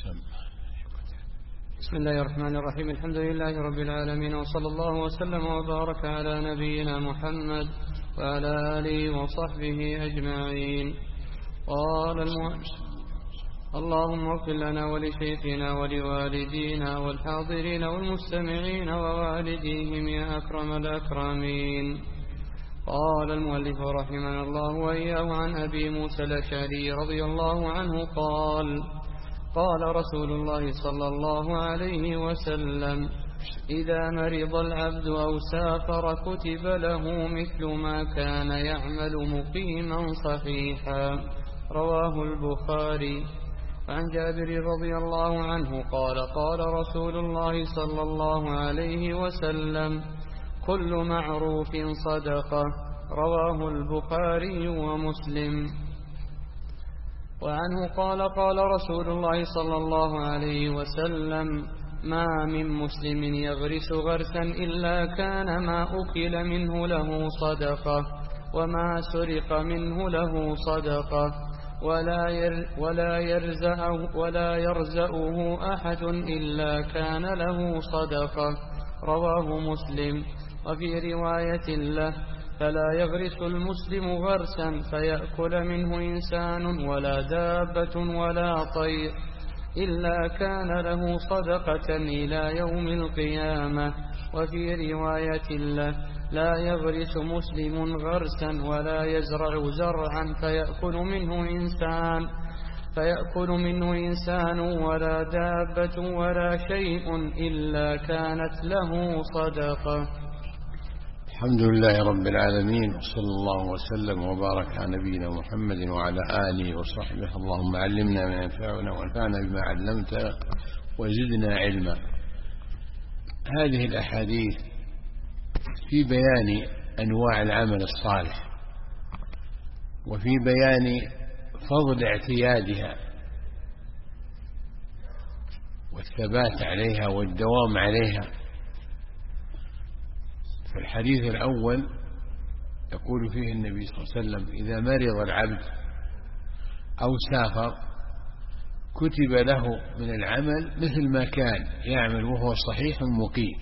بسم الله الرحمن الرحيم. الحمد لله رب العالمين، وصلى الله وسلم وبارك على نبينا محمد وعلى آله وصحبه أجمعين. قال اللهم اغفر لنا ولشيخنا ولوالدينا والحاضرين والمستمعين ووالديهم يا أكرم الأكرمين. قال المؤلف رحمه الله وإياه عن أبي موسى الأشعري رضي الله عنه قال قال رسول الله صلى الله عليه وسلم: إذا مرض العبد أو سافر كتب له مثل ما كان يعمل مقيما صحيحا. رواه البخاري. عن جابر رضي الله عنه قال قال رسول الله صلى الله عليه وسلم: كل معروف صدقة. رواه البخاري ومسلم. وعنه قال قال رسول الله صلى الله عليه وسلم: ما من مسلم يغرس غرسا إلا كان ما أكل منه له صدقة، وما سرق منه له صدقة، ولا يرزأه أحد إلا كان له صدقة. رواه مسلم. وفي رواية له: فلا يغرس المسلم غرسا فيأكل منه إنسان ولا دابة ولا طير إلا كان له صدقة إلى يوم القيامة. وفي رواية له: لا يغرس مسلم غرسا ولا يزرع زرعا فيأكل منه إنسان ولا دابة ولا شيء إلا كانت له صدقة. الحمد لله رب العالمين، وصلى الله وسلم وبارك على نبينا محمد وعلى آله وصحبه. اللهم علمنا ما ينفعنا وانفعنا بما علمتنا وزدنا علما. هذه الأحاديث في بيان أنواع العمل الصالح، وفي بيان فضل اعتيادها والثبات عليها والدوام عليها. في الحديث الأول يقول فيه النبي صلى الله عليه وسلم: إذا مرض العبد أو سافر كتب له من العمل مثل ما كان يعمل وهو صحيح مقيم.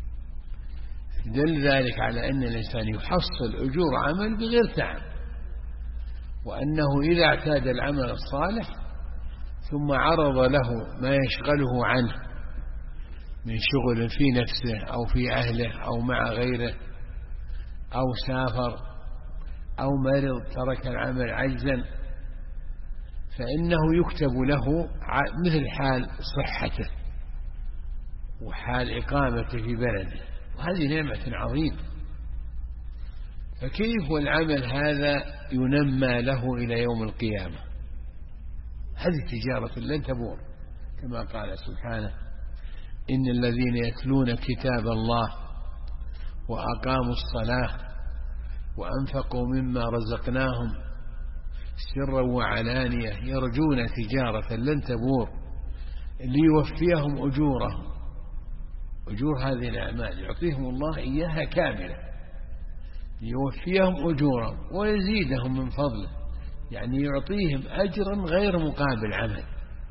دل ذلك على أن الإنسان يحصل أجور عمل بغير تعب، وأنه إذا اعتاد العمل الصالح ثم عرض له ما يشغله عنه من شغل في نفسه أو في أهله أو مع غيره، أو سافر أو مرض ترك العمل عجزا، فإنه يكتب له مثل حال صحته وحال إقامته في بلده، وهذه نعمة عظيمة. فكيف والعمل هذا ينمى له إلى يوم القيامة؟ هذه تجارة لن تبور، كما قال سبحانه: إن الذين يتلون كتاب الله وأقاموا الصلاة وأنفقوا مما رزقناهم سرا وعلانية يرجون تجارة لن تبور ليوفيهم أجورهم. أجور هذه الأعمال يعطيهم الله إياها كاملة، ليوفيهم أجورهم ويزيدهم من فضله، يعني يعطيهم أجرا غير مقابل عمل،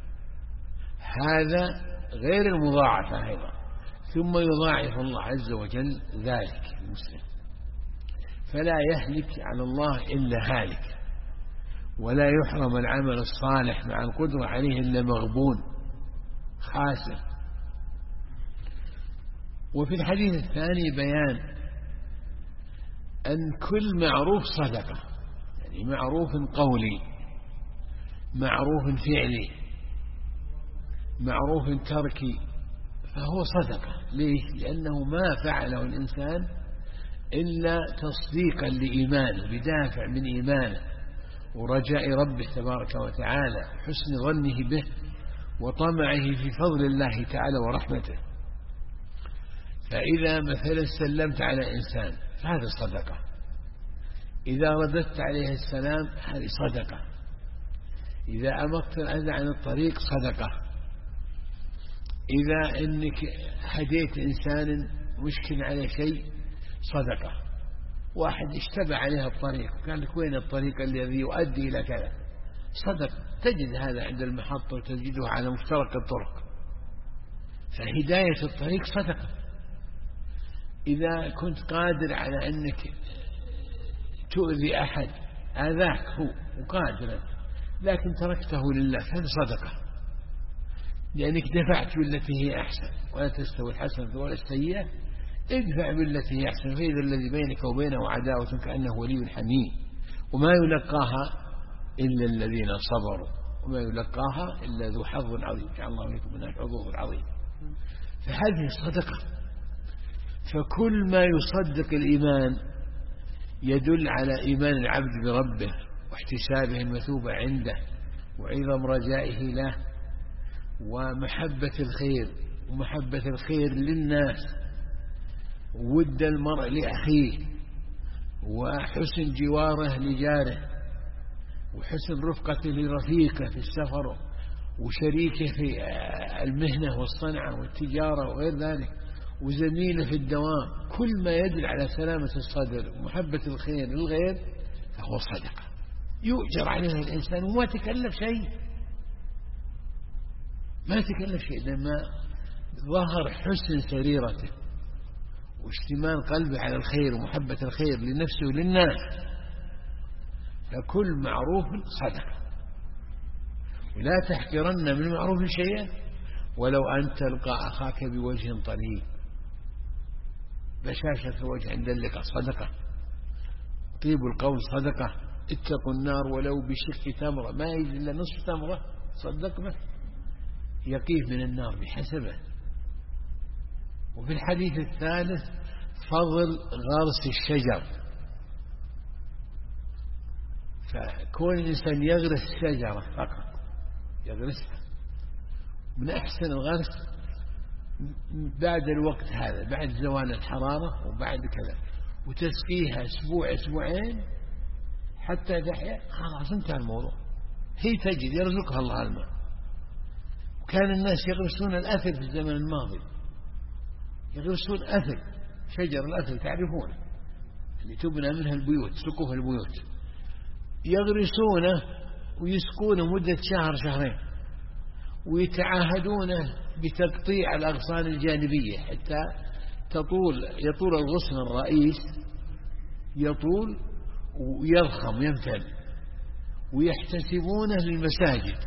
هذا غير المضاعفة أيضا، ثم يضاعف الله عز وجل ذلك المسلم. فلا يهلك على الله إلا هالك، ولا يحرم العمل الصالح مع القدرة عليه إلا مغبون خاسر. وفي الحديث الثاني بيان أن كل معروف صدقة، يعني معروف قولي، معروف فعلي، معروف تركي، فهو صدقة. ليه؟ لأنه ما فعله الإنسان إلا تصديقا لإيمانه، بدافع من إيمانه ورجاء ربه تبارك وتعالى، حسن ظنه به وطمعه في فضل الله تعالى ورحمته. فإذا مثلا سلمت على إنسان فهذا صدقة، إذا رددت عليه السلام هذه صدقة، إذا أمرت الأذى عن الطريق صدقة، إذا إنك هديت إنسان مشكل على شيء صدقة. واحد اشتبه عليها الطريق وقال لك: وين الطريق الذي يؤدي إلى كذا؟ صدق. تجد هذا عند المحطة وتجده على مفترق الطرق. فهداية الطريق صدقة. إذا كنت قادر على أنك تؤذي أحد آذاك هو وقادر لكن تركته لله هذا صدقة، لأنك دفعت بالتي هي أحسن. ولا تستوي الحسنة ولا السيئة، ادفع بالتي هي أحسن فإذا الذي بينك وبينه عداوة كأنه ولي حميم. وما يلقاها إلا الذين صبروا وما يلقاها إلا ذو حظ عظيم. جعل الله لكم من الحظوظ العظيم. فهذه صدقة. فكل ما يصدق الإيمان يدل على إيمان العبد بربه واحتسابه المثوبة عنده وعظم رجائه له ومحبة الخير ومحبة الخير للناس ود المرء لأخيه وحسن جواره لجاره وحسن رفقته لرفيقه في السفر وشريكه في المهنة والصنعة والتجارة وغير ذلك وزميله في الدوام. كل ما يدل على سلامة الصدر ومحبة الخير للغير فهو صدقة يؤجر عليها الإنسان وما تكلف شيء. ما تكلف شيء لما ظهر حسن سريرته واشتمال قلبه على الخير ومحبة الخير لنفسه وللناس. فكل معروف صدقة. ولا تحقرن من معروف شيئا ولو أن تلقى أخاك بوجه طليق. بشاشة الوجه عند اللقاء صدقة. طيب القول صدقة. اتقوا النار ولو بشق تمرة، ما يجي إلا نصف تمرة صدق به يقيه من النار بحسبه. وفي الحديث الثالث فضل غرس الشجر. فكون الإنسان يغرس شجرة فقط يغرسها من أحسن الغرس بعد الوقت هذا بعد زوال الحرارة وبعد كذا وتسقيها أسبوع أسبوعين حتى تحيا خلاص انتهى الموضوع. هي تجد يرزقها الله الماء. وكان الناس يغرسون الأثل في الزمن الماضي يغرسون أثل شجر الأثل تعرفونه اللي تبنى منها البيوت سقوف البيوت يغرسونه ويسقونه مدة شهر شهرين ويتعاهدونه بتقطيع الأغصان الجانبية حتى يطول الغصن الرئيس يطول ويضخم يمتد ويحتسبونه للمساجد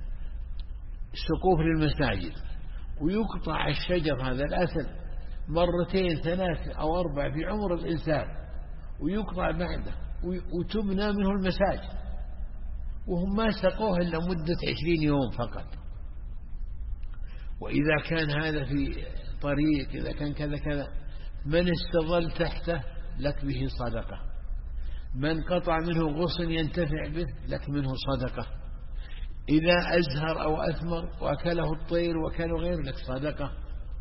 سقوف للمساجد ويقطع الشجر هذا الأثل مرتين ثلاث أو أربع في عمر الإنسان ويقطع بعده وتبنى منه المساجد وهم ما سقوه إلا مدة 20 يوم فقط. وإذا كان هذا في طريق إذا كان كذا كذا من استظل تحته لك به صدقة. من قطع منه غصن ينتفع به لك منه صدقة. إذا أزهر أو أثمر وأكله الطير وكانوا غير لك صدقة.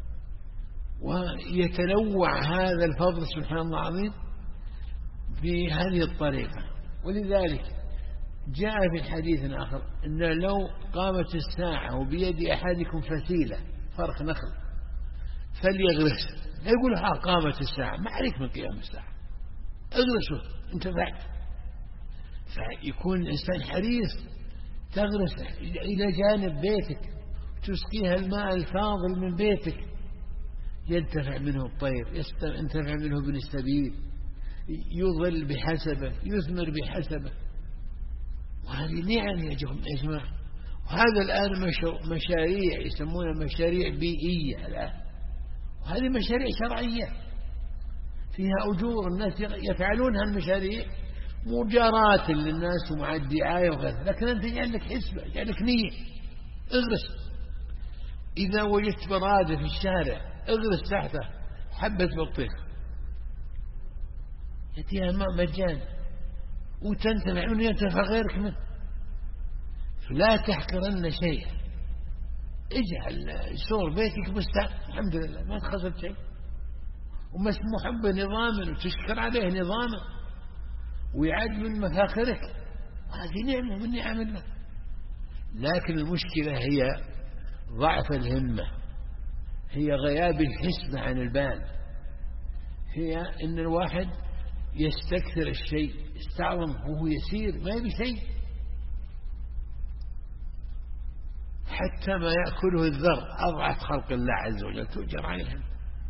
ويتنوع هذا الفضل سبحان الله العظيم في هذه الطريقة. ولذلك جاء في الحديث الآخر أن لو قامت الساعة وبيد أحدكم فسيلة فرخ نخل فليغرس. لا يقول قامت الساعة ما عليك من قيام الساعة اغرسه انتفعت. فيكون الإنسان حريص تغرس إلى جانب بيتك تسقيها الماء الفاضل من بيتك ينتفع منه الطير ينتفع منه ابن السبيل يظل بحسبه يثمر بحسبه. وهذه نعم يا جماعة. وهذا الآن مشاريع يسمونها مشاريع بيئية الآن وهذه مشاريع شرعية فيها أجور الناس يفعلونها المشاريع مجاراة للناس ومع الدعاية وغيرها. لكن أنت يجعل لك حسبة يجعل لك نية اغرس. إذا وجدت برادة في الشارع اغرس تحته حبة بطيخ يأتيها ماء مجان وتنتفع منه ينتفع غيرك منه. فلا تحقرن شيئا. اجعل سور بيتك بستان الحمد لله ما تخسرت شيء ومسموح بنظاما وتشكر عليه نظاما ويعد من مفاخرك. هذه نعمة من نعم الله. لكن المشكلة هي ضعف الهمة هي غياب الحسبة عن البال هي ان الواحد يستكثر الشيء استعظم وهو يسير ما يبي شيء حتى ما يأكله الذر أضعف خلق الله عز وجل تؤجر عليهم.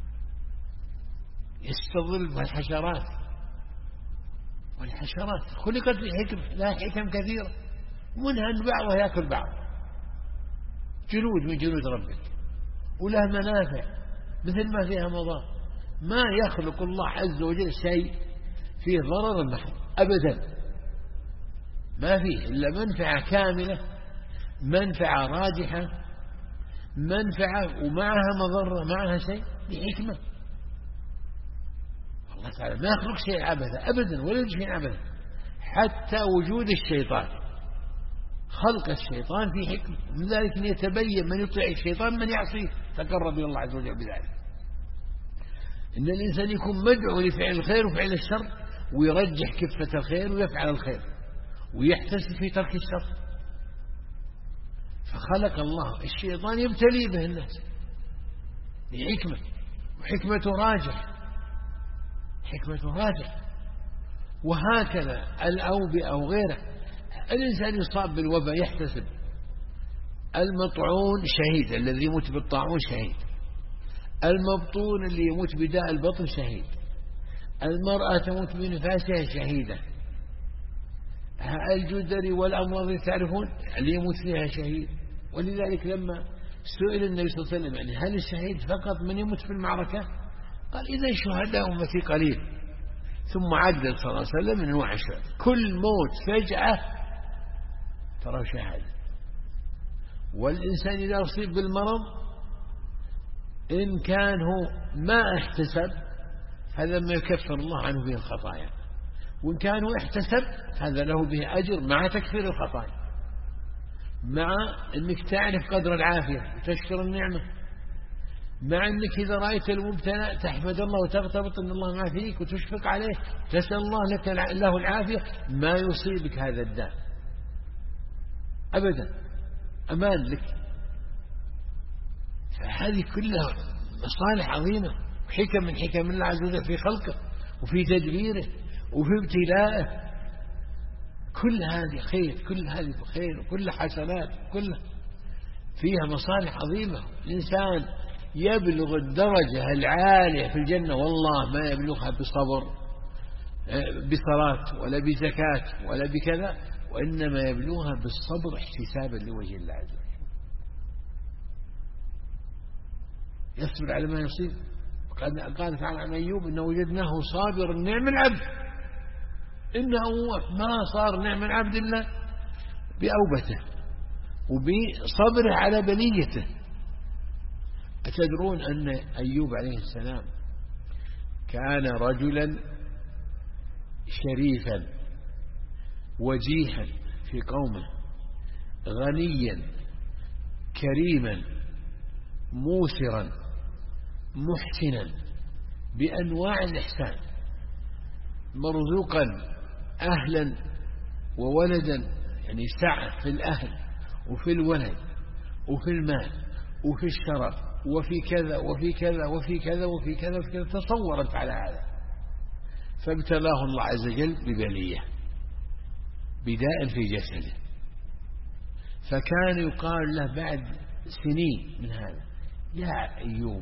يستظل بالحشرات، والحشرات خلقت لحكم، لا حكم كثيرة، منها أن بعضها يأكل بعض، جنود من جنود ربك، وله منافع مثل ما فيها مضار. ما يخلق الله عز وجل شيء فيه ضرر محض أبدا، ما فيه إلا منفعة كاملة، منفعة راجحة، منفعة ومعها مضرة، معها شيء بحكمة. الله تعالى ما يخلق شيء عبثا أبدا، ولا شيء عبثا. حتى وجود الشيطان، خلق الشيطان في حكمة، من ذلك أن يتبين من يطيع الشيطان من يعصيه، تقرب إلى الله عز وجل بذلك. إن الإنسان يكون مدعو لفعل الخير وفعل الشر، ويرجح كفة الخير ويفعل الخير، ويحتسب في ترك الشر. فخلق الله الشيطان يبتلي به الناس بحكمة، وحكمته راجح، حكمته راجح. وهكذا الأوبئة وغيره، الإنسان يصاب بالوباء يحتسب، المطعون شهيد، الذي يموت بالطاعون شهيد، المبطون اللي يموت بداء البطن شهيد، المرأة تموت بنفاسها شهيدة، الجدري والأمراض اللي تعرفون اللي يموت فيها شهيد. ولذلك لما سئل النبي صلى الله عليه وسلم يعني هل الشهيد فقط من يموت في المعركة؟ قال إذا شهداء أمتي قليل. ثم عدل صلى الله عليه وسلم من أنواع الشهداء، كل موت فجأة ترى شهادة. والإنسان إذا أصيب بالمرض إن كان هو ما احتسب هذا ما يكفر الله عنه به الخطايا، وإن كان هو احتسب هذا له به أجر مع تكفير الخطايا، مع أنك تعرف قدر العافية وتشكر النعمة، مع أنك إذا رأيت المبتلى تحمد الله وتغتبط أن الله ما فيك وتشفق عليه، تسأل الله لك له العافية، ما يصيبك هذا الداء أبدا، أمان لك. فهذه كلها مصالح عظيمة وحكم من حكم الله عز وجل في خلقه وفي تدبيره وفي ابتلائه. كل هذه خير، كل هذه خير، وكل حسنات، كل فيها مصالح عظيمة. الإنسان يبلغ الدرجة العالية في الجنة والله ما يبلغها بصبر بصلاة ولا بزكاة ولا بكذا، وإنما يبلغها بالصبر احتسابا لوجه الله عز وجل، يصبر على ما يصيب. قال تعالى عن أيوب إنه وجدناه صابرا نعم العبد، إنه ما صار نعم العبد إلا بأوبته وبصبره على بليته. أتدرون أن أيوب عليه السلام كان رجلا شريفا وجيها في قومه، غنيا كريما موسرا محسنا بأنواع الإحسان، مرزوقا أهلا وولدا، يعني سعة في الأهل وفي الولد وفي المال وفي الشرف وفي كذا وفي كذا وفي كذا وفي كذا وفي كذا، تصورت على هذا. فابتلاه الله عز وجل ببلية، بداء في جسده، فكان يقال له بعد سنين من هذا يا أيوب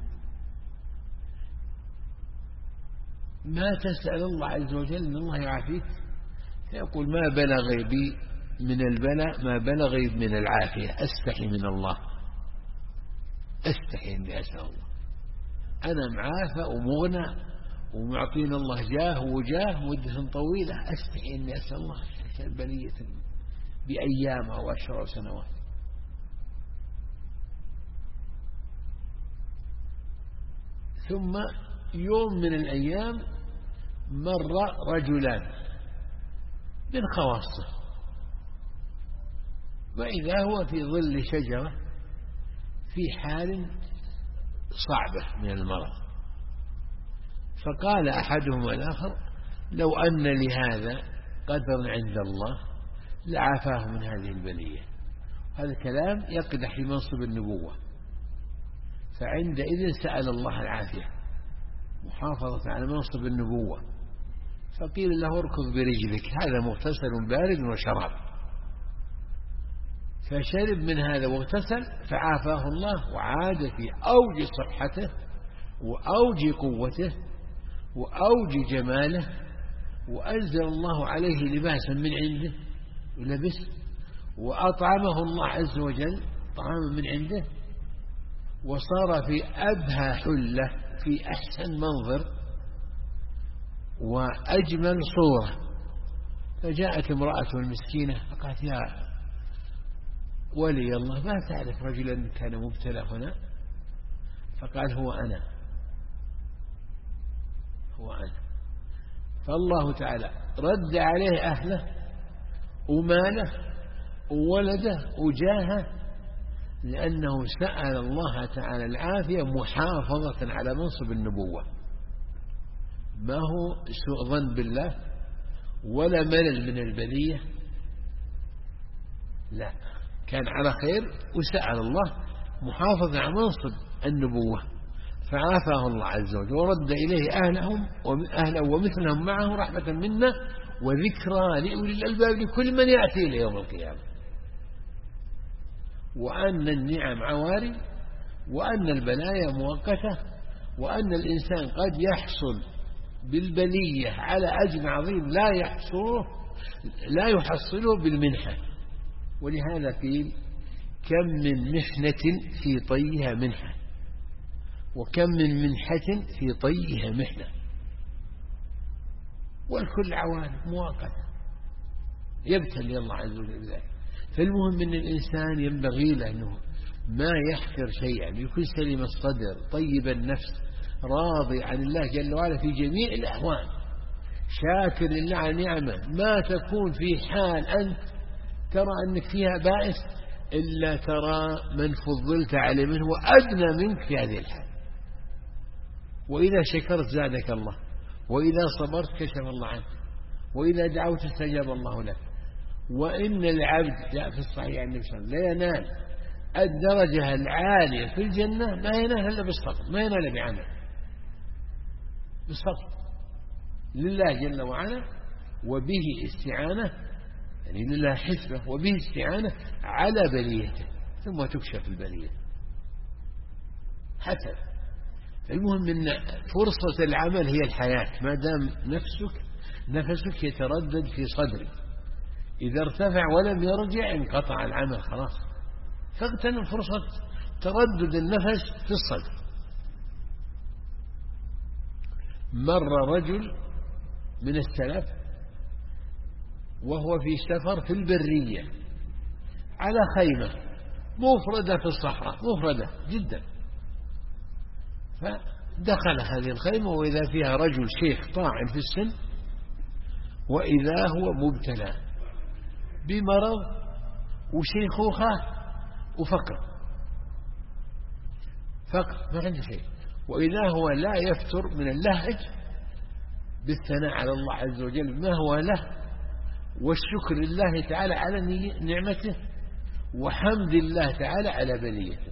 ما تسأل الله عز وجل أن الله يعافيك؟ فيقول ما بلغ بي من البلاء ما بلغ من العافية، أستحي من الله، أستحي أني أسأل الله، أنا معافى ومغنى ومعطينا الله جاه وجاه مدة طويلة، أستحي أني أسأل الله بلية بأيام أو أشهر أو سنوات. ثم يوم من الأيام مر رجلان من خواصه، وإذا هو في ظل شجرة في حال صعبة من المرض، فقال أحدهما الآخر لو أن لهذا قدر عند الله لعافاه من هذه البلية. هذا الكلام يقدح في منصب النبوة، فعندئذ سأل الله العافية محافظة على منصب النبوة، فقيل له اركض برجلك هذا مغتسل بارد وشراب، فشرب من هذا واغتسل فعافاه الله وعاد في أوج صحته وأوج قوته وأوج جماله، وأنزل الله عليه لباسا من عنده ولبس، وأطعمه الله عز وجل طعاما من عنده، وصار في أبهى حلة في أحسن منظر وأجمل صورة. فجاءت امرأة المسكينة فقالت: يا ولي الله، ما تعرف رجلا كان مبتلى هنا؟ فقال: هو أنا. فالله تعالى رد عليه أهله وماله وولده وجاهه، لأنه سأل الله تعالى العافية محافظة على منصب النبوة. ما هو سوء ظن بالله ولا ملل من البلية، لا، كان على خير وسأل الله محافظة على منصب النبوة، فعافاه الله عز وجل ورد إليه أهله ومثلهم معه رحمة منا وذكرى لأولي الألباب لكل من يأتي إلى يوم القيامة. وأن النعم عواري، وأن البلايا مؤقتة، وأن الإنسان قد يحصل بالبلية على أجر عظيم لا يحصله بالمنحة. ولهذا قيل: كم من محنة في طيها منحة، وكم من منحة في طيها محنة، والكل عوارض مؤقتة يبتلي الله عز وجل ذلك. فالمهم أن الإنسان ينبغي له أنه ما يحقر شيئا، يكون سليم الصدر طيب النفس راضي عن الله جل وعلا في جميع الأحوال، شاكر لله على نعمه. ما تكون في حال أنت ترى أنك فيها بائس إلا ترى من فضلت عليه منه وأدنى منك في هذه الحال. وإذا شكرت زادك الله، وإذا صبرت كشف الله عنك، وإذا دعوت استجاب الله لك. وإن العبد جاء في الصحيح عن النبي صلى الله عليه وسلم لا ينال الدرجة العالية في الجنة ما ينال إلا بالصبر، ما ينال بعمل، بالصبر لله جل وعلا، وبه استعانة، يعني لله حسبة وبه استعانة على بليته، ثم تكشف البلية حتى. المهم أن فرصة العمل هي الحياة، ما دام نفسك يتردد في صدرك، إذا ارتفع ولم يرجع انقطع العمل خلاص. فاغتنم فرصة تردد النفس في الصدر. مر رجل من السلف وهو في سفر في البرية على خيمة مفردة في الصحراء، مفردة جدا، فدخل هذه الخيمة وإذا فيها رجل شيخ طاعن في السن، وإذا هو مبتلى بمرض وشيخوخة وفقر ما عنده شيء، وإذا هو لا يفتر من اللهج بالثناء على الله عز وجل ما هو له، والشكر لله تعالى على نعمته، وحمد الله تعالى على بليته.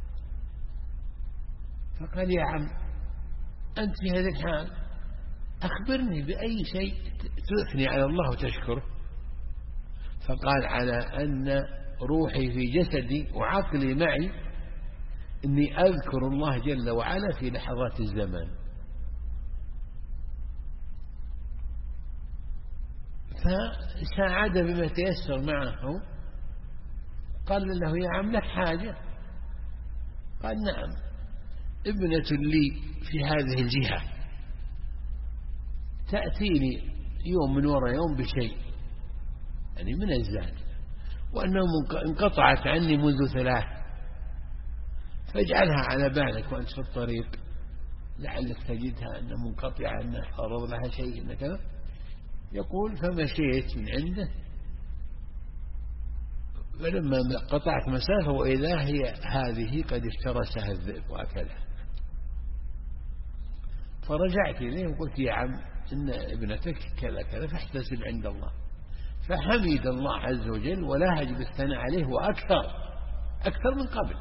فقال: يا عم، أنت في هذا الحال أخبرني بأي شيء تثني على الله وتشكره. فقال: على أن روحي في جسدي وعقلي معي، إني أذكر الله جل وعلا في لحظات الزمان. فساعد بما تيسر معه. قال له: يا عم، لك حاجة؟ قال: نعم، ابنة لي في هذه الجهة تأتيني يوم من وراء يوم بشيء، يعني من الزاد، وأنه انقطعت عني منذ 3، فاجعلها على بالك وأنت في الطريق، لعلك تجدها أنها منقطعة، أنها عرض لها شيء إن كذا. يقول: فمشيت من عنده، فلما قطعت مسافة وإذا هي هذه قد افترسها الذئب وأكلها. فرجعت إليه وقلت: يا عم، إن ابنتك كذا كذا، فاحتسب عند الله. فحمد الله عز وجل ولهج بالثناء عليه وأكثر من قبل.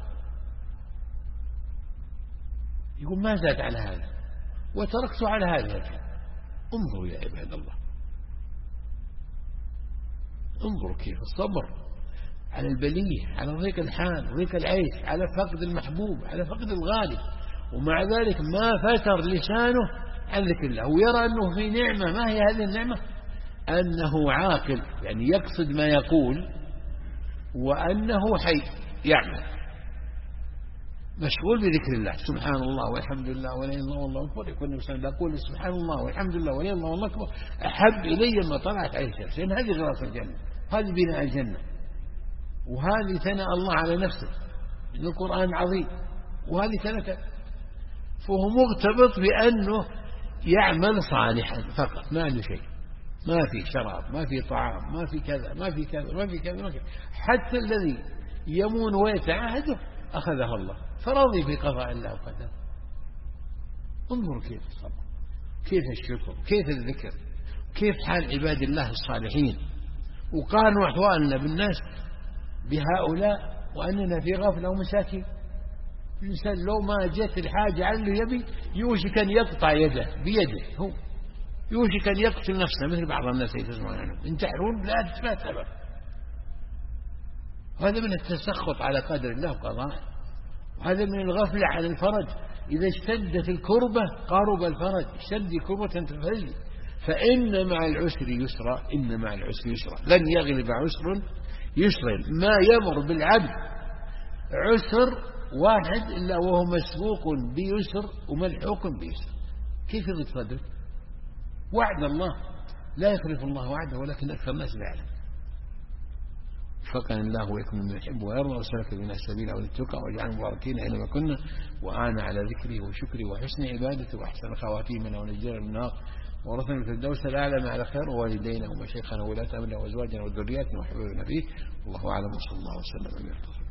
يقول: ما زاد على هذا وتركت على هذا الحال. انظروا يا عباد الله، انظروا كيف الصبر على البلية، على ضيق الحال، ضيق العيش، على فقد المحبوب، على فقد الغالي، ومع ذلك ما فتر لسانه عن ذكر الله، ويرى أنه في نعمة. ما هي هذه النعمة؟ أنه عاقل، يعني يقصد ما يقول، وأنه حي يعمل، مشغول بذكر الله. سبحان الله والحمد لله ولا إله إلا الله والله أكبر. يكون الإنسان يقول سبحان الله والحمد لله ولا إله إلا الله والله أكبر أحب إلي ما طلعت عليه الشمس، لأن هذه غراس الجنة، هذه بناء الجنة، وهذه ثناء الله على نفسه إن القرآن عظيم، وهذه ثناء. فهو مرتبط بأنه يعمل صالحا فقط، ما عنده شيء، ما في شراب، ما في طعام، ما في كذا، ما في كذا، ما في كذا، ما في. حتى الذي يمون ويتعاهده أخذه الله، فرضي بقضاء الله وقدره. انظروا كيف الصبر، كيف الشكر، كيف الذكر، كيف حال عباد الله الصالحين، وقارنوا أحوالنا بالناس بهؤلاء وأننا في غفلة ومساكين. الإنسان لو ما جت الحاجة عنه يبي يوشك أن يقطع يده بيده، هو يوشك أن يقتل نفسه، مثل بعض الناس يتسمعون عنهم ينتحرون لا سبب. هذا من التسخط على قدر الله وقضاءه، وهذا من الغفلة عن الفرج. إذا اشتدت الكربة قارب الفرج، اشتد كربة تفرج، فإن مع العسر يسرا، إن مع العسر يسرا، لن يغلب عسر يسرا. ما يمر بالعبد عسر واحد إلا وهو مسبوق بيسر وملحوق بيسر. كيف يضيق صدرك؟ وعد الله لا يخلف الله وعده، ولكن أكثر الناس لا يعلم. وفقنا الله ويكون من يحب ويرضى، وسلك بنا السبيل والتقى، واجعلنا مباركين أينما كنا، وأعان على ذكره وشكره وحسن عبادته، وأحسن خواتيمنا ونجينا من النار، ورثنا الفردوس الأعلى مع الخير، ووالدينا ومشايخنا وولاة أمرنا وأزواجنا وذرياتنا وحبيبنا فيه. والله أعلم، وصلى الله وسلم على